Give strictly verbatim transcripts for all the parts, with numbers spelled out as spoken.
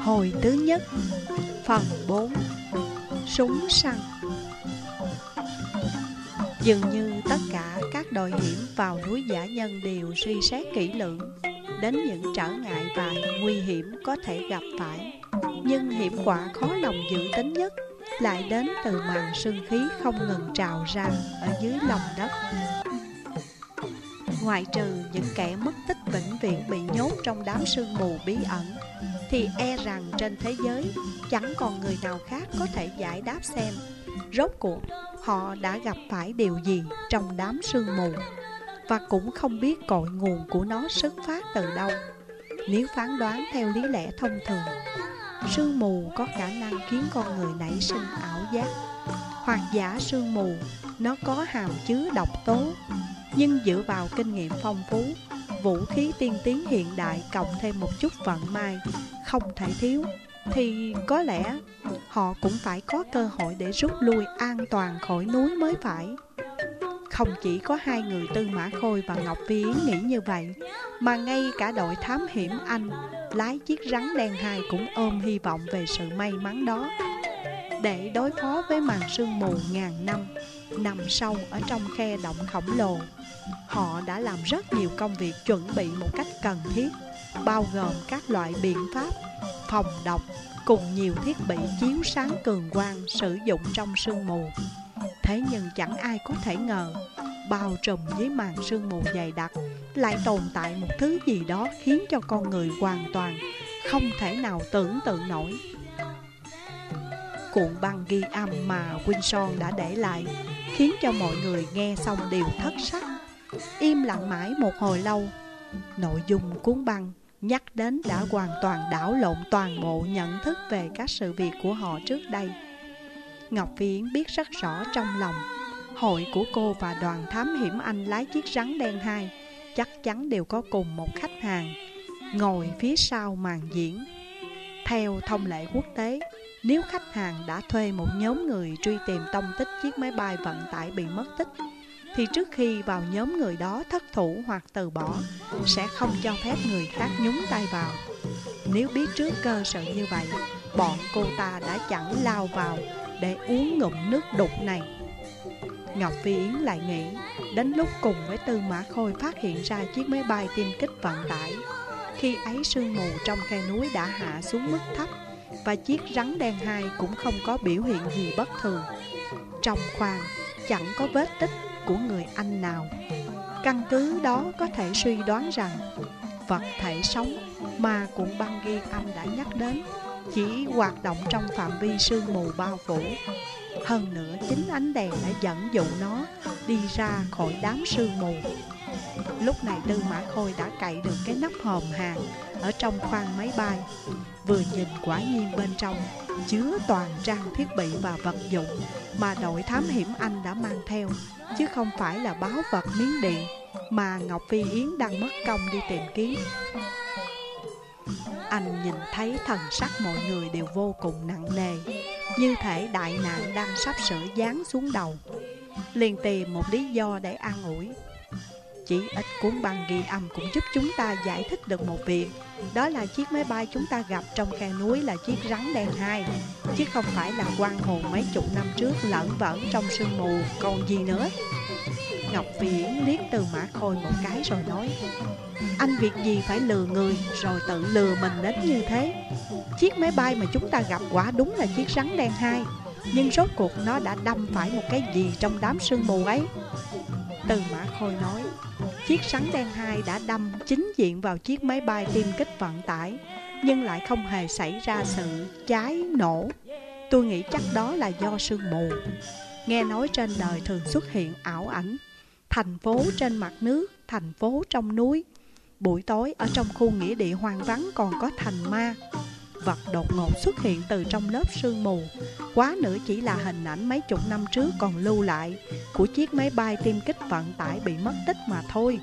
Hồi thứ nhất, phần bốn. Súng săn. Dường như tất cả các đội hiểm vào núi Dã Nhân đều suy xét kỹ lưỡng đến những trở ngại và nguy hiểm có thể gặp phải. Nhưng hiểm họa khó lòng dự tính nhất lại đến từ màn sương khí không ngừng trào ra ở dưới lòng đất. Ngoại trừ những kẻ mất tích vĩnh viễn bị nhốt trong đám sương mù bí ẩn, thì e rằng trên thế giới chẳng còn người nào khác có thể giải đáp xem rốt cuộc họ đã gặp phải điều gì trong đám sương mù, và cũng không biết cội nguồn của nó xuất phát từ đâu. Nếu phán đoán theo lý lẽ thông thường, sương mù có khả năng khiến con người nảy sinh ảo giác, hoặc giả sương mù nó có hàm chứa độc tố. Nhưng dựa vào kinh nghiệm phong phú, vũ khí tiên tiến hiện đại cộng thêm một chút vận may không thể thiếu, thì có lẽ họ cũng phải có cơ hội để rút lui an toàn khỏi núi mới phải. Không chỉ có hai người Tư Mã Khôi và Ngọc Phi Yến nghĩ như vậy, mà ngay cả đội thám hiểm Anh lái chiếc rắn đen hai cũng ôm hy vọng về sự may mắn đó. Để đối phó với màn sương mù ngàn năm nằm sâu ở trong khe động khổng lồ, họ đã làm rất nhiều công việc chuẩn bị một cách cần thiết, bao gồm các loại biện pháp phòng độc cùng nhiều thiết bị chiếu sáng cường quang sử dụng trong sương mù. Thế nhưng chẳng ai có thể ngờ, bao trùm dưới màn sương mù dày đặc lại tồn tại một thứ gì đó khiến cho con người hoàn toàn không thể nào tưởng tượng nổi. Cuộn băng ghi âm mà Wilson đã để lại khiến cho mọi người nghe xong đều thất sắc. Im lặng mãi một hồi lâu, nội dung cuốn băng nhắc đến đã hoàn toàn đảo lộn toàn bộ nhận thức về các sự việc của họ trước đây. Ngọc Phi Yến biết rất rõ trong lòng, hội của cô và đoàn thám hiểm Anh lái chiếc rắn đen hai chắc chắn đều có cùng một khách hàng ngồi phía sau màn diễn. Theo thông lệ quốc tế, nếu khách hàng đã thuê một nhóm người truy tìm tông tích chiếc máy bay vận tải bị mất tích, thì trước khi vào nhóm người đó thất thủ hoặc từ bỏ, sẽ không cho phép người khác nhúng tay vào. Nếu biết trước cơ sự như vậy, bọn cô ta đã chẳng lao vào để uống ngụm nước đục này. Ngọc Phi Yến lại nghĩ, đến lúc cùng với Tư Mã Khôi phát hiện ra chiếc máy bay tiêm kích vận tải. Khi ấy sương mù trong khe núi đã hạ xuống mức thấp, và chiếc rắn đen hai cũng không có biểu hiện gì bất thường. Trong khoang chẳng có vết tích của người Anh nào. Căn cứ đó có thể suy đoán rằng vật thể sống mà cuộn băng ghi âm đã nhắc đến chỉ hoạt động trong phạm vi sương mù bao phủ. Hơn nữa, chính ánh đèn đã dẫn dụ nó đi ra khỏi đám sương mù. Lúc này Tư Mã Khôi đã cậy được cái nắp hòm hàng ở trong khoang máy bay. Vừa nhìn quả nhiên bên trong chứa toàn trang thiết bị và vật dụng mà đội thám hiểm Anh đã mang theo, chứ không phải là báu vật miếng điện mà Ngọc Phi Yến đang mất công đi tìm kiếm. Anh nhìn thấy thần sắc mọi người đều vô cùng nặng nề, như thể đại nạn đang sắp sửa giáng xuống đầu. Liền tìm một lý do để an ủi. Chỉ ít cuốn băng ghi âm cũng giúp chúng ta giải thích được một việc, đó là chiếc máy bay chúng ta gặp trong khe núi là chiếc rắn đen hai, chứ không phải là quan hồn mấy chục năm trước lởn vởn trong sương mù còn gì nữa. Ngọc Phi Yến liếc Tư Mã Khôi một cái rồi nói, anh việc gì phải lừa người rồi tự lừa mình đến như thế. Chiếc máy bay mà chúng ta gặp quả đúng là chiếc rắn đen hai, nhưng rốt cuộc nó đã đâm phải một cái gì trong đám sương mù ấy. Tư Mã Khôi nói, chiếc rắn đen hai đã đâm chính diện vào chiếc máy bay tiêm kích vận tải, nhưng lại không hề xảy ra sự cháy nổ. Tôi nghĩ chắc đó là do sương mù. Nghe nói trên đời thường xuất hiện ảo ảnh, thành phố trên mặt nước, thành phố trong núi. Buổi tối ở trong khu nghĩa địa hoang vắng còn có thành ma. Vật đột ngột xuất hiện từ trong lớp sương mù, quá nữa chỉ là hình ảnh mấy chục năm trước còn lưu lại của chiếc máy bay tiêm kích vận tải bị mất tích mà thôi.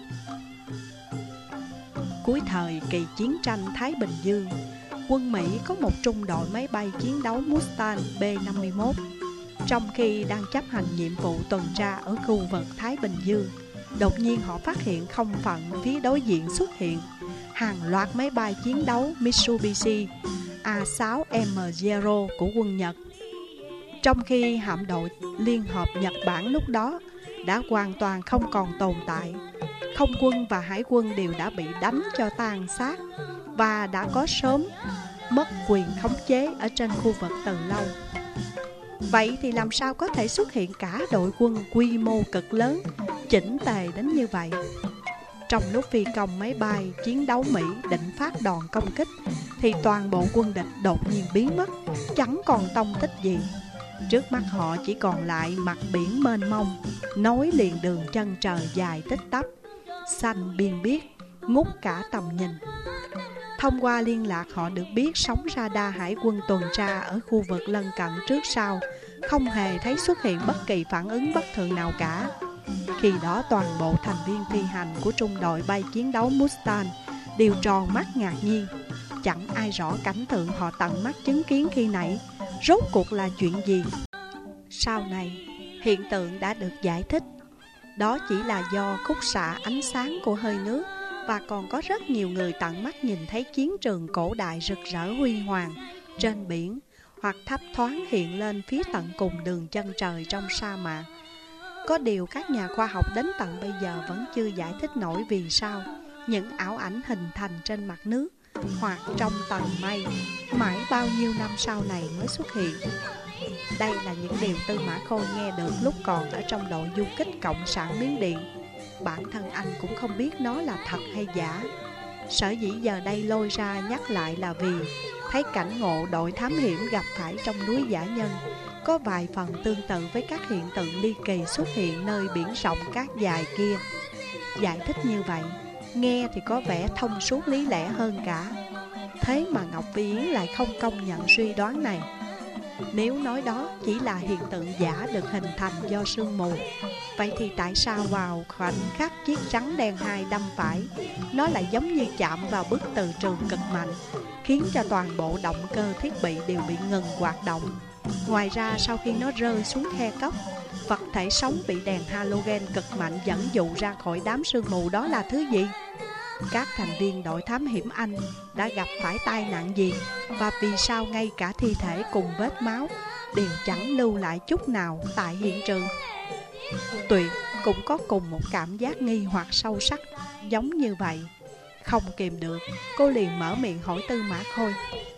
Cuối thời kỳ chiến tranh Thái Bình Dương, quân Mỹ có một trung đội máy bay chiến đấu Mustang B năm mươi mốt. Trong khi đang chấp hành nhiệm vụ tuần tra ở khu vực Thái Bình Dương, đột nhiên họ phát hiện không phận phía đối diện xuất hiện hàng loạt máy bay chiến đấu Mitsubishi A sáu M Zero của quân Nhật. Trong khi hạm đội Liên hợp Nhật Bản lúc đó đã hoàn toàn không còn tồn tại, không quân và hải quân đều đã bị đánh cho tan xác và đã có sớm mất quyền khống chế ở trên khu vực từ lâu. Vậy thì làm sao có thể xuất hiện cả đội quân quy mô cực lớn, chỉnh tề đến như vậy? Trong lúc phi công máy bay chiến đấu Mỹ định phát đòn công kích, thì toàn bộ quân địch đột nhiên biến mất, chẳng còn tông tích gì. Trước mắt họ chỉ còn lại mặt biển mênh mông, nối liền đường chân trời dài tích tắp, xanh biên biếc, ngút cả tầm nhìn. Thông qua liên lạc họ được biết sóng radar hải quân tuần tra ở khu vực lân cận trước sau không hề thấy xuất hiện bất kỳ phản ứng bất thường nào cả. Khi đó toàn bộ thành viên phi hành của trung đội bay chiến đấu Mustang đều tròn mắt ngạc nhiên. Chẳng ai rõ cảnh tượng họ tận mắt chứng kiến khi nãy rốt cuộc là chuyện gì. Sau này, hiện tượng đã được giải thích. Đó chỉ là do khúc xạ ánh sáng của hơi nước, và còn có rất nhiều người tận mắt nhìn thấy chiến trường cổ đại rực rỡ huy hoàng trên biển, hoặc thấp thoáng hiện lên phía tận cùng đường chân trời trong sa mạc. Có điều các nhà khoa học đến tận bây giờ vẫn chưa giải thích nổi vì sao những ảo ảnh hình thành trên mặt nước hoặc trong tầng mây mãi bao nhiêu năm sau này mới xuất hiện. Đây là những điều Tư Mã Khôi nghe được lúc còn ở trong đội du kích Cộng sản Miến Điện. Bản thân anh cũng không biết nó là thật hay giả. Sở dĩ giờ đây lôi ra nhắc lại là vì thấy cảnh ngộ đội thám hiểm gặp phải trong núi Dã Nhân có vài phần tương tự với các hiện tượng ly kỳ xuất hiện nơi biển rộng cát dài kia. Giải thích như vậy, nghe thì có vẻ thông suốt lý lẽ hơn cả. Thế mà Ngọc Vi Yến lại không công nhận suy đoán này. Nếu nói đó chỉ là hiện tượng giả được hình thành do sương mù, vậy thì tại sao vào khoảnh khắc chiếc rắn đen hai đâm phải, nó lại giống như chạm vào bức từ trường cực mạnh, khiến cho toàn bộ động cơ thiết bị đều bị ngừng hoạt động. Ngoài ra, sau khi nó rơi xuống khe cốc, vật thể sống bị đèn halogen cực mạnh dẫn dụ ra khỏi đám sương mù đó là thứ gì? Các thành viên đội thám hiểm Anh đã gặp phải tai nạn gì, và vì sao ngay cả thi thể cùng vết máu đều chẳng lưu lại chút nào tại hiện trường? Tuyệt cũng có cùng một cảm giác nghi hoặc sâu sắc giống như vậy. Không kìm được, cô liền mở miệng hỏi Tư Mã Khôi: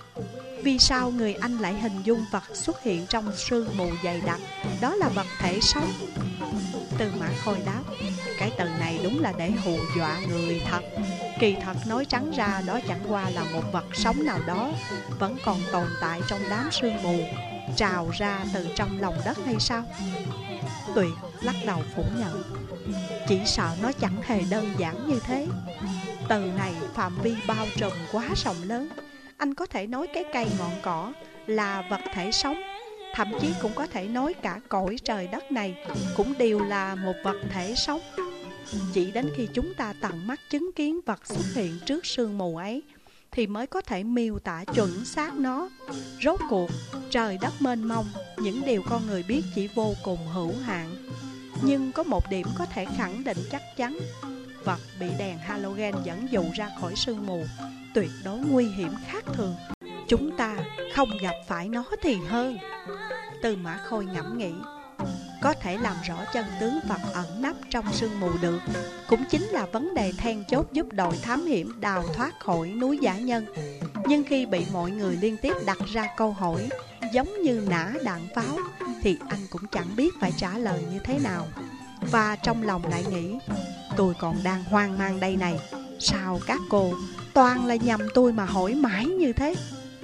vì sao người Anh lại hình dung vật xuất hiện trong sương mù dày đặc đó là vật thể sống? Tư Mã Khôi đáp: cái từ này đúng là để hù dọa người thật. Kỳ thật nói trắng ra, đó chẳng qua là một vật sống nào đó vẫn còn tồn tại trong đám sương mù trào ra từ trong lòng đất hay sao? Tuyệt lắc đầu phủ nhận: chỉ sợ nó chẳng hề đơn giản như thế. Từ này phạm vi bao trùm quá rộng lớn. Anh có thể nói cái cây ngọn cỏ là vật thể sống, thậm chí cũng có thể nói cả cõi trời đất này cũng đều là một vật thể sống. Chỉ đến khi chúng ta tận mắt chứng kiến vật xuất hiện trước sương mù ấy thì mới có thể miêu tả chuẩn xác nó. Rốt cuộc, trời đất mênh mông, những điều con người biết chỉ vô cùng hữu hạn. Nhưng có một điểm có thể khẳng định chắc chắn: vật bị đèn halogen dẫn dụ ra khỏi sương mù tuyệt đối nguy hiểm khác thường. Chúng ta không gặp phải nó thì hơn. Tư Mã Khôi ngẫm nghĩ: có thể làm rõ chân tướng vật ẩn nấp trong sương mù được cũng chính là vấn đề then chốt giúp đội thám hiểm đào thoát khỏi núi Dã Nhân. Nhưng khi bị mọi người liên tiếp đặt ra câu hỏi giống như nã đạn pháo thì anh cũng chẳng biết phải trả lời như thế nào. Và trong lòng lại nghĩ: tôi còn đang hoang mang đây này, sao các cô toàn là nhầm tôi mà hỏi mãi như thế?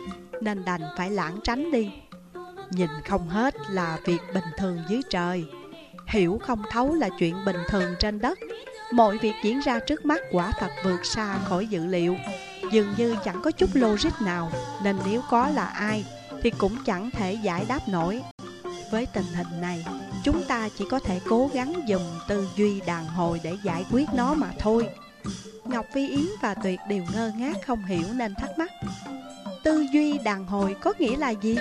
Nên đành phải lảng tránh đi. Nhìn không hết là việc bình thường dưới trời, hiểu không thấu là chuyện bình thường trên đất. Mọi việc diễn ra trước mắt quả thật vượt xa khỏi dự liệu, dường như chẳng có chút logic nào, nên nếu có là ai thì cũng chẳng thể giải đáp nổi. Với tình hình này, chúng ta chỉ có thể cố gắng dùng tư duy đàn hồi để giải quyết nó mà thôi. Ngọc Vi Yến và Tuyệt đều ngơ ngác không hiểu nên thắc mắc: tư duy đàn hồi có nghĩa là gì?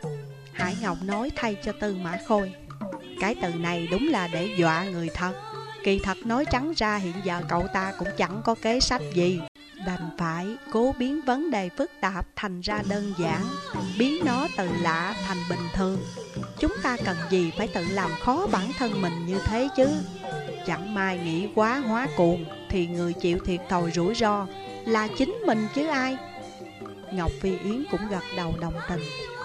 Hải Ngọc nói thay cho Tư Mã Khôi: cái từ này đúng là để dọa người thật. Kỳ thật nói trắng ra hiện giờ cậu ta cũng chẳng có kế sách gì, Đành phải cố biến vấn đề phức tạp thành ra đơn giản, biến nó từ lạ thành bình thường. Chúng ta cần gì phải tự làm khó bản thân mình như thế chứ? Chẳng may nghĩ quá hóa cuồng thì người chịu thiệt thòi rủi ro là chính mình chứ ai. Ngọc Phi Yến cũng gật đầu đồng tình.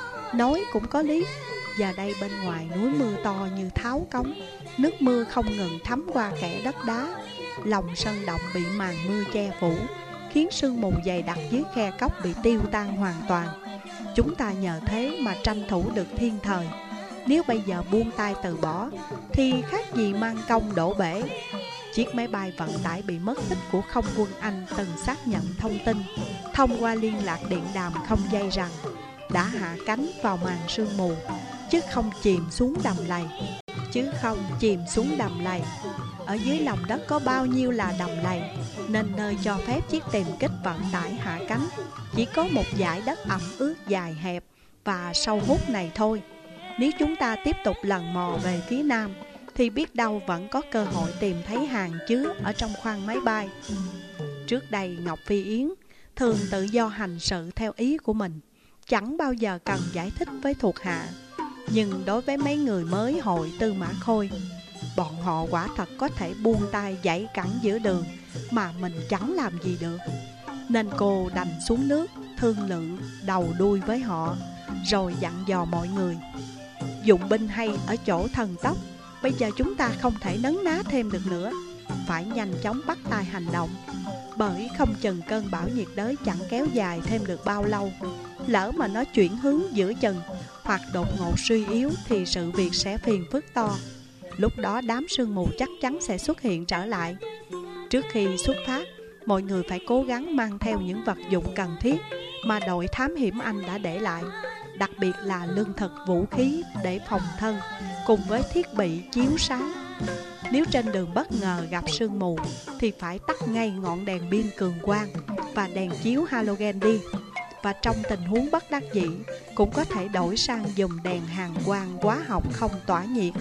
Nói cũng có lý. Giờ đây bên ngoài núi mưa to như tháo cống, nước mưa không ngừng thấm qua kẽ đất đá. Lòng sân động bị màn mưa che phủ, khiến sương mù dày đặc dưới khe cốc bị tiêu tan hoàn toàn. Chúng ta nhờ thế mà tranh thủ được thiên thời. Nếu bây giờ buông tay từ bỏ thì khác gì mang công đổ bể. Chiếc máy bay vận tải bị mất tích của không quân Anh từng xác nhận thông tin thông qua liên lạc điện đàm không dây rằng đã hạ cánh vào màn sương mù, chứ không chìm xuống đầm lầy. Chứ không chìm xuống đầm lầy. Ở dưới lòng đất có bao nhiêu là đầm lầy, nên nơi cho phép chiếc tìm kích vận tải hạ cánh chỉ có một dải đất ẩm ướt dài hẹp và sâu hút này thôi. Nếu chúng ta tiếp tục lần mò về phía nam thì biết đâu vẫn có cơ hội tìm thấy hàng chứa ở trong khoang máy bay. Trước đây Ngọc Phi Yến thường tự do hành sự theo ý của mình, chẳng bao giờ cần giải thích với thuộc hạ. Nhưng đối với mấy người mới hội Tư Mã Khôi, bọn họ quả thật có thể buông tay giãy cẳng giữa đường mà mình chẳng làm gì được. Nên cô đành xuống nước thương lượng đầu đuôi với họ, rồi dặn dò mọi người: dụng binh hay ở chỗ thần tốc, bây giờ chúng ta không thể nấn ná thêm được nữa, phải nhanh chóng bắt tay hành động. Bởi không chừng cơn bão nhiệt đới chẳng kéo dài thêm được bao lâu. Lỡ mà nó chuyển hướng giữa chừng hoặc đột ngột suy yếu thì sự việc sẽ phiền phức to. Lúc đó đám sương mù chắc chắn sẽ xuất hiện trở lại. Trước khi xuất phát, mọi người phải cố gắng mang theo những vật dụng cần thiết mà đội thám hiểm Anh đã để lại, đặc biệt là lương thực, vũ khí để phòng thân cùng với thiết bị chiếu sáng. Nếu trên đường bất ngờ gặp sương mù thì phải tắt ngay ngọn đèn pin cường quang và đèn chiếu halogen đi. Và trong tình huống bất đắc dĩ cũng có thể đổi sang dùng đèn hàn quang hóa học không tỏa nhiệt.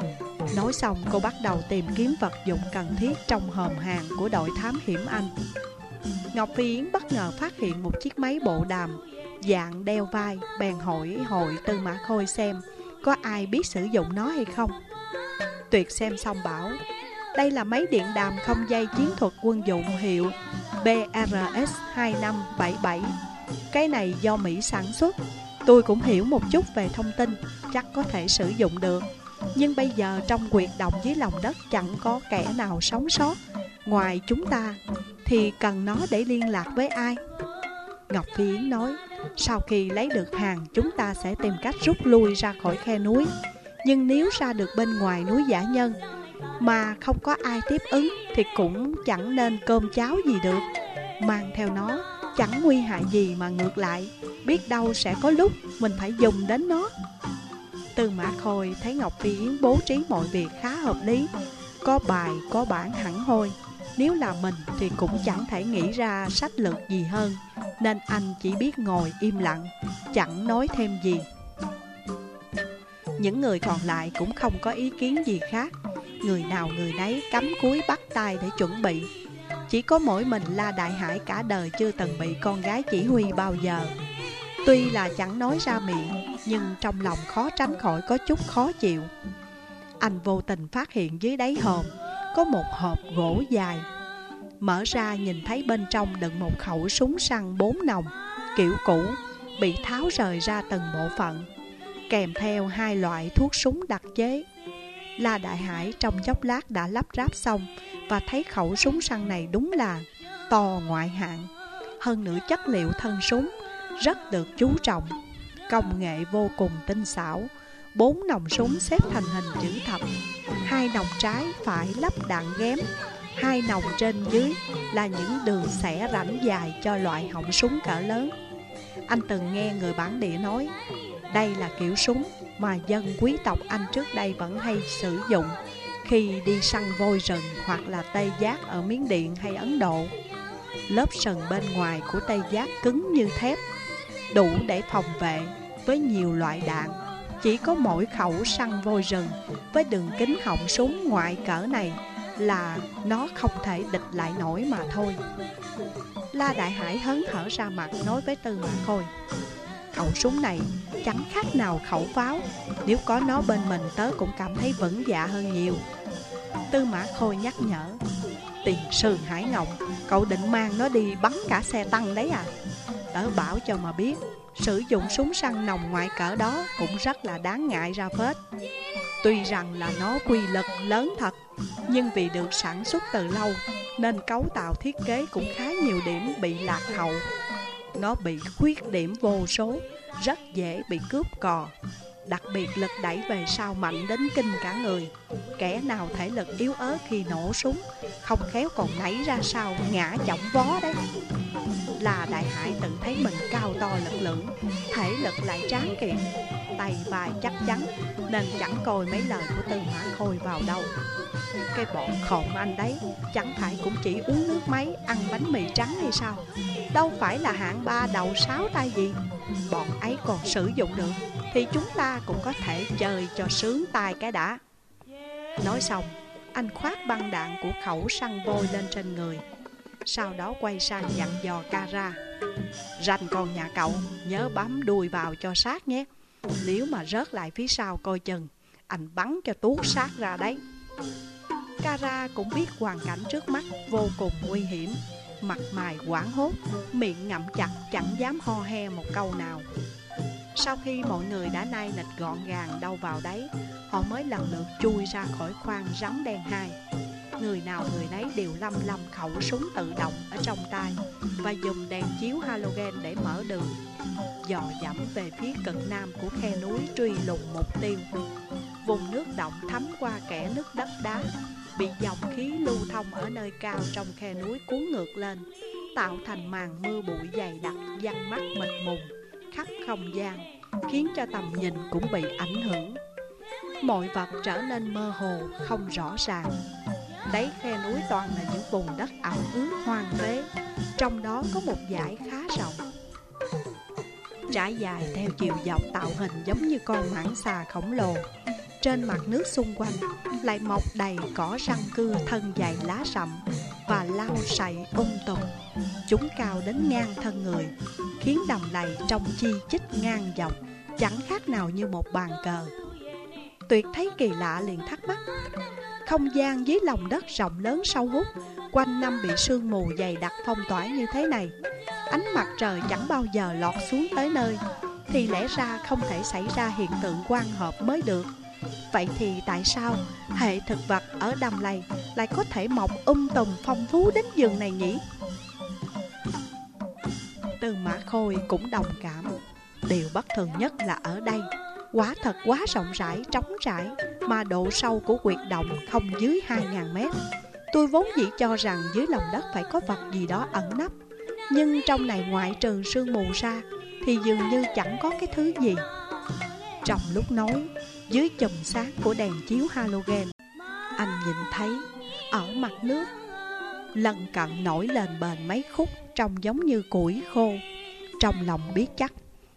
Nói xong, cô bắt đầu tìm kiếm vật dụng cần thiết trong hòm hàng của đội thám hiểm Anh. Ngọc Phi Yến bất ngờ phát hiện một chiếc máy bộ đàm dạng đeo vai, bèn hỏi hội Tư Mã Khôi xem có ai biết sử dụng nó hay không. Tuyệt xem xong bảo: đây là máy điện đàm không dây chiến thuật quân dụng hiệu B R S hai năm bảy bảy. Cái này do Mỹ sản xuất. Tôi cũng hiểu một chút về thông tin, chắc có thể sử dụng được. Nhưng bây giờ trong quyệt động dưới lòng đất chẳng có kẻ nào sống sót ngoài chúng ta, thì cần nó để liên lạc với ai? Ngọc Phi Yến nói: sau khi lấy được hàng, chúng ta sẽ tìm cách rút lui ra khỏi khe núi. Nhưng nếu ra được bên ngoài núi Dã Nhân mà không có ai tiếp ứng thì cũng chẳng nên cơm cháo gì được. Mang theo nó chẳng nguy hại gì, mà ngược lại biết đâu sẽ có lúc mình phải dùng đến nó. Tư Mã Khôi thấy Ngọc Phi Yến bố trí mọi việc khá hợp lý, có bài có bản hẳn hoi. Nếu là mình thì cũng chẳng thể nghĩ ra sách lược gì hơn, nên anh chỉ biết ngồi im lặng, chẳng nói thêm gì. Những người còn lại cũng không có ý kiến gì khác. Người nào người nấy cắm cúi bắt tay để chuẩn bị. Chỉ có mỗi mình La Đại Hải cả đời chưa từng bị con gái chỉ huy bao giờ. Tuy là chẳng nói ra miệng, nhưng trong lòng khó tránh khỏi có chút khó chịu. Anh vô tình phát hiện dưới đáy hòm có một hộp gỗ dài. Mở ra nhìn thấy bên trong đựng một khẩu súng săn bốn nòng kiểu cũ, bị tháo rời ra từng bộ phận, kèm theo hai loại thuốc súng đặc chế. La Đại Hải trong chốc lát đã lắp ráp xong và thấy khẩu súng săn này đúng là to ngoại hạng. Hơn nữa chất liệu thân súng rất được chú trọng, công nghệ vô cùng tinh xảo. Bốn nòng súng xếp thành hình chữ thập, hai nòng trái phải lắp đạn ghém, hai nòng trên dưới là những đường xẻ rãnh dài cho loại họng súng cỡ lớn. Anh từng nghe người bản địa nói đây là kiểu súng mà dân quý tộc Anh trước đây vẫn hay sử dụng khi đi săn voi rừng hoặc là tê giác ở Miến Điện hay Ấn Độ. Lớp sừng bên ngoài của tê giác cứng như thép, đủ để phòng vệ với nhiều loại đạn. Chỉ có mỗi khẩu săn voi rừng với đường kính họng súng ngoại cỡ này là nó không thể địch lại nổi mà thôi. La Đại Hải hớn hở ra mặt nói với Tư Mã Khôi: khẩu súng này chẳng khác nào khẩu pháo, nếu có nó bên mình tớ cũng cảm thấy vững dạ hơn nhiều. Tư Mã Khôi nhắc nhở: tiền sư Hải Ngọc, cậu định mang nó đi bắn cả xe tăng đấy à? Tớ bảo cho mà biết, sử dụng súng săn nòng ngoại cỡ đó cũng rất là đáng ngại ra phết. Tuy rằng là nó quy lực lớn thật, nhưng vì được sản xuất từ lâu nên cấu tạo thiết kế cũng khá nhiều điểm bị lạc hậu. Nó bị khuyết điểm vô số, rất dễ bị cướp cò. Đặc biệt lực đẩy về sau mạnh đến kinh cả người. Kẻ nào thể lực yếu ớt khi nổ súng, không khéo còn nảy ra sau ngã chỏng vó đấy. Là Đại Hải tự thấy mình cao to lực lưỡng, thể lực lại tráng kiện, tay vai chắc chắn, nên chẳng coi mấy lời của Tư Mã Khôi vào đâu. Cái bọn khộm anh đấy chẳng phải cũng chỉ uống nước máy, ăn bánh mì trắng hay sao? Đâu phải là hạng ba đầu sáu tay gì. Bọn ấy còn sử dụng được thì chúng ta cũng có thể chơi cho sướng tai cái đã. Nói xong, anh khoác băng đạn của khẩu săn vôi lên trên người, sau đó quay sang dặn dò Kara: ranh con nhà cậu nhớ bám đuôi vào cho sát nhé. Nếu mà rớt lại phía sau coi chừng, anh bắn cho tuốt xác ra đấy. Kara cũng biết hoàn cảnh trước mắt vô cùng nguy hiểm, mặt mày hoảng hốt, miệng ngậm chặt chẳng dám ho he một câu nào. Sau khi mọi người đã nai nịch gọn gàng đâu vào đấy, họ mới lần lượt chui ra khỏi khoang rắn đen hai. Người nào người nấy đều lăm lăm khẩu súng tự động ở trong tay và dùng đèn chiếu halogen để mở đường, dò dẫm về phía cực nam của khe núi truy lùng mục tiêu. Vùng nước động thấm qua kẽ nước đất đá, bị dòng khí lưu thông ở nơi cao trong khe núi cuốn ngược lên, tạo thành màn mưa bụi dày đặc giăng mắt mịt mùng khắp không gian, khiến cho tầm nhìn cũng bị ảnh hưởng. Mọi vật trở nên mơ hồ, không rõ ràng. Đáy khe núi toàn là những vùng đất ẩm ướt hoang phế, trong đó có một dải khá rộng, trải dài theo chiều dọc tạo hình giống như con mãng xà khổng lồ. Trên mặt nước xung quanh lại mọc đầy cỏ răng cưa thân dày lá rậm và lau sậy um tùm. Chúng cao đến ngang thân người, khiến đầm lầy trông chi chít ngang dọc, chẳng khác nào như một bàn cờ. Tuyệt thấy kỳ lạ liền thắc mắc: không gian dưới lòng đất rộng lớn sâu hút, quanh năm bị sương mù dày đặc phong tỏa như thế này, ánh mặt trời chẳng bao giờ lọt xuống tới nơi, thì lẽ ra không thể xảy ra hiện tượng quang hợp mới được. Vậy thì tại sao hệ thực vật ở đầm lầy lại có thể mọc um tùm phong phú đến giường này nhỉ? Tư Mã Khôi cũng đồng cảm. Điều bất thường nhất là ở đây quả thật quá rộng rãi, trống trải, mà độ sâu của huyệt động không dưới hai nghìn mét. Tôi vốn dĩ cho rằng dưới lòng đất phải có vật gì đó ẩn nấp, nhưng trong này ngoại trừ sương mù ra thì dường như chẳng có cái thứ gì. Trong lúc nói, dưới chùm sáng của đèn chiếu halogen, anh nhìn thấy ở mặt nước lần cận nổi lên bền mấy khúc trông giống như củi khô. Trong lòng biết chắc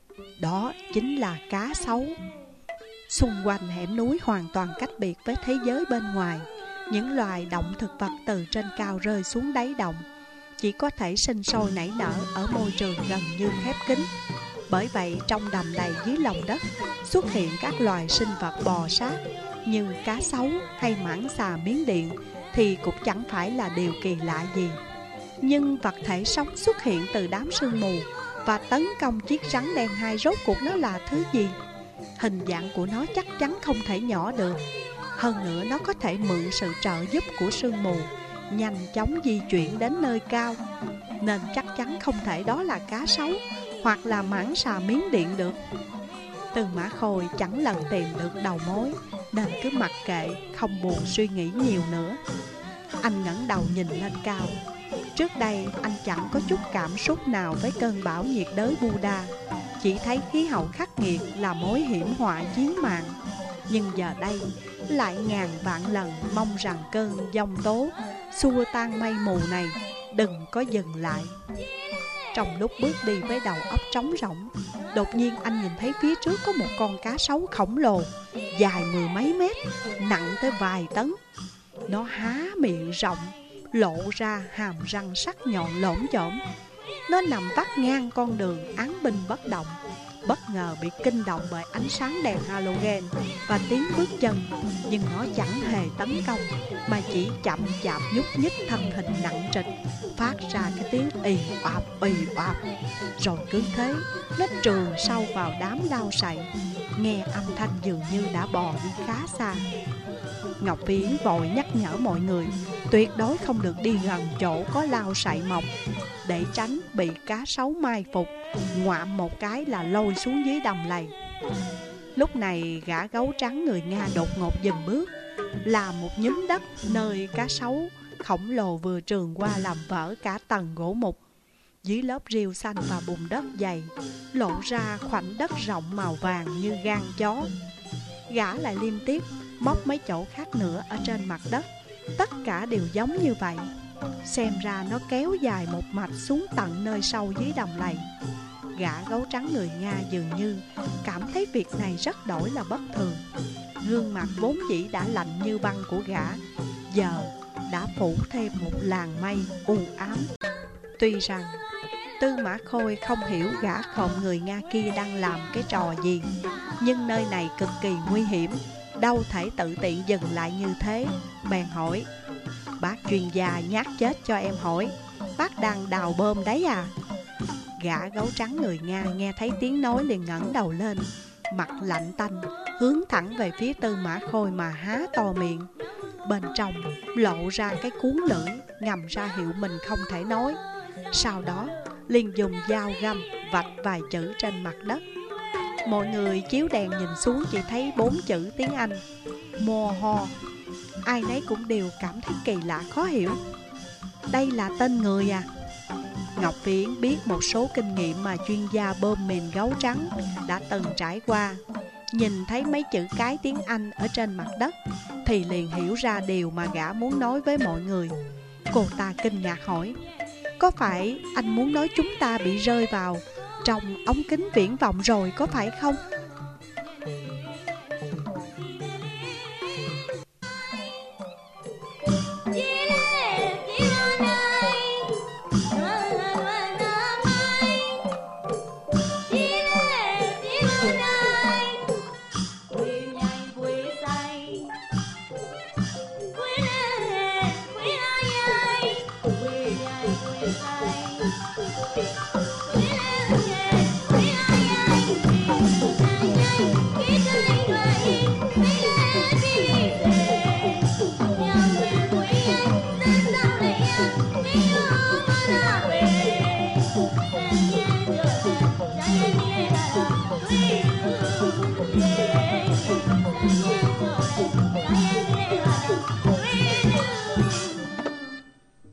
đó chính là cá sấu. Xung quanh hẻm núi hoàn toàn cách biệt với thế giới bên ngoài. Những loài động thực vật từ trên cao rơi xuống đáy động chỉ có thể sinh sôi nảy nở ở môi trường gần như khép kín. Bởi vậy trong đầm lầy dưới lòng đất xuất hiện các loài sinh vật bò sát như cá sấu hay mãng xà Miến Điện thì cũng chẳng phải là điều kỳ lạ gì. Nhưng vật thể sống xuất hiện từ đám sương mù và tấn công chiếc rắn đen hai, rốt cuộc nó là thứ gì? Hình dạng của nó chắc chắn không thể nhỏ được. Hơn nữa nó có thể mượn sự trợ giúp của sương mù, nhanh chóng di chuyển đến nơi cao, nên chắc chắn không thể đó là cá sấu hoặc là mãng xà Miến Điện được. Tư Mã Khôi chẳng lần tìm được đầu mối, nên cứ mặc kệ, không buồn suy nghĩ nhiều nữa. Anh ngẩng đầu nhìn lên cao. Trước đây anh chẳng có chút cảm xúc nào với cơn bão nhiệt đới Buddha, chỉ thấy khí hậu khắc nghiệt là mối hiểm họa chí mạng. Nhưng giờ đây lại ngàn vạn lần mong rằng cơn giông tố xua tan mây mù này đừng có dừng lại. Trong lúc bước đi với đầu óc trống rỗng, đột nhiên anh nhìn thấy phía trước có một con cá sấu khổng lồ, dài mười mấy mét, nặng tới vài tấn. Nó há miệng rộng, lộ ra hàm răng sắc nhọn lổm chổm, Nó nằm vắt ngang con đường, án binh bất động. Bất ngờ bị kinh động bởi ánh sáng đèn halogen và tiếng bước chân. Nhưng nó chẳng hề tấn công, mà chỉ chậm chạp nhúc nhích thân hình nặng trịch, phát ra cái tiếng ì oạp ì oạp. Rồi cứ thế, nó trườn sâu vào đám lau sậy. Nghe âm thanh dường như đã bò đi khá xa. Ngọc Viễn vội nhắc nhở mọi người tuyệt đối không được đi gần chỗ có lau sậy mọc, để tránh bị cá sấu mai phục, ngoạm một cái là lôi xuống dưới đầm lầy. Lúc này gã gấu trắng người Nga đột ngột dừng bước, là một nhúm đất nơi cá sấu khổng lồ vừa trườn qua làm vỡ cả tầng gỗ mục. Dưới lớp rêu xanh và bùn đất dày, lộ ra khoảnh đất rộng màu vàng như gan chó. Gã lại liên tiếp móc mấy chỗ khác nữa ở trên mặt đất, tất cả đều giống như vậy. Xem ra nó kéo dài một mạch xuống tận nơi sâu dưới đầm lầy. Gã gấu trắng người Nga dường như cảm thấy việc này rất đổi là bất thường. Gương mặt vốn dĩ đã lạnh như băng của gã giờ đã phủ thêm một làn mây u ám. Tuy rằng Tư Mã Khôi không hiểu gã khom người Nga kia đang làm cái trò gì, nhưng nơi này cực kỳ nguy hiểm, đâu thể tự tiện dừng lại như thế. Bèn hỏi: "Bác chuyên gia nhát chết cho em hỏi, bác đang đào bơm đấy à?" Gã gấu trắng người Nga nghe thấy tiếng nói liền ngẩng đầu lên, mặt lạnh tanh, hướng thẳng về phía Tư Mã Khôi mà há to miệng. Bên trong lộ ra cái cuốn lưỡi, ngầm ra hiệu mình không thể nói. Sau đó liền dùng dao găm vạch vài chữ trên mặt đất. Mọi người chiếu đèn nhìn xuống chỉ thấy bốn chữ tiếng Anh: Mô Ho. Ai nấy cũng đều cảm thấy kỳ lạ khó hiểu. Đây là tên người à? Ngọc Viễn biết một số kinh nghiệm mà chuyên gia bơm mìn gấu trắng đã từng trải qua. Nhìn thấy mấy chữ cái tiếng Anh ở trên mặt đất thì liền hiểu ra điều mà gã muốn nói với mọi người. Cô ta kinh ngạc hỏi: "Có phải anh muốn nói chúng ta bị rơi vào trong ống kính viễn vọng rồi có phải không?"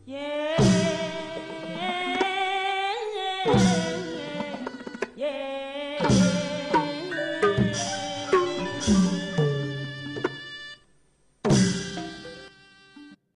Yeah.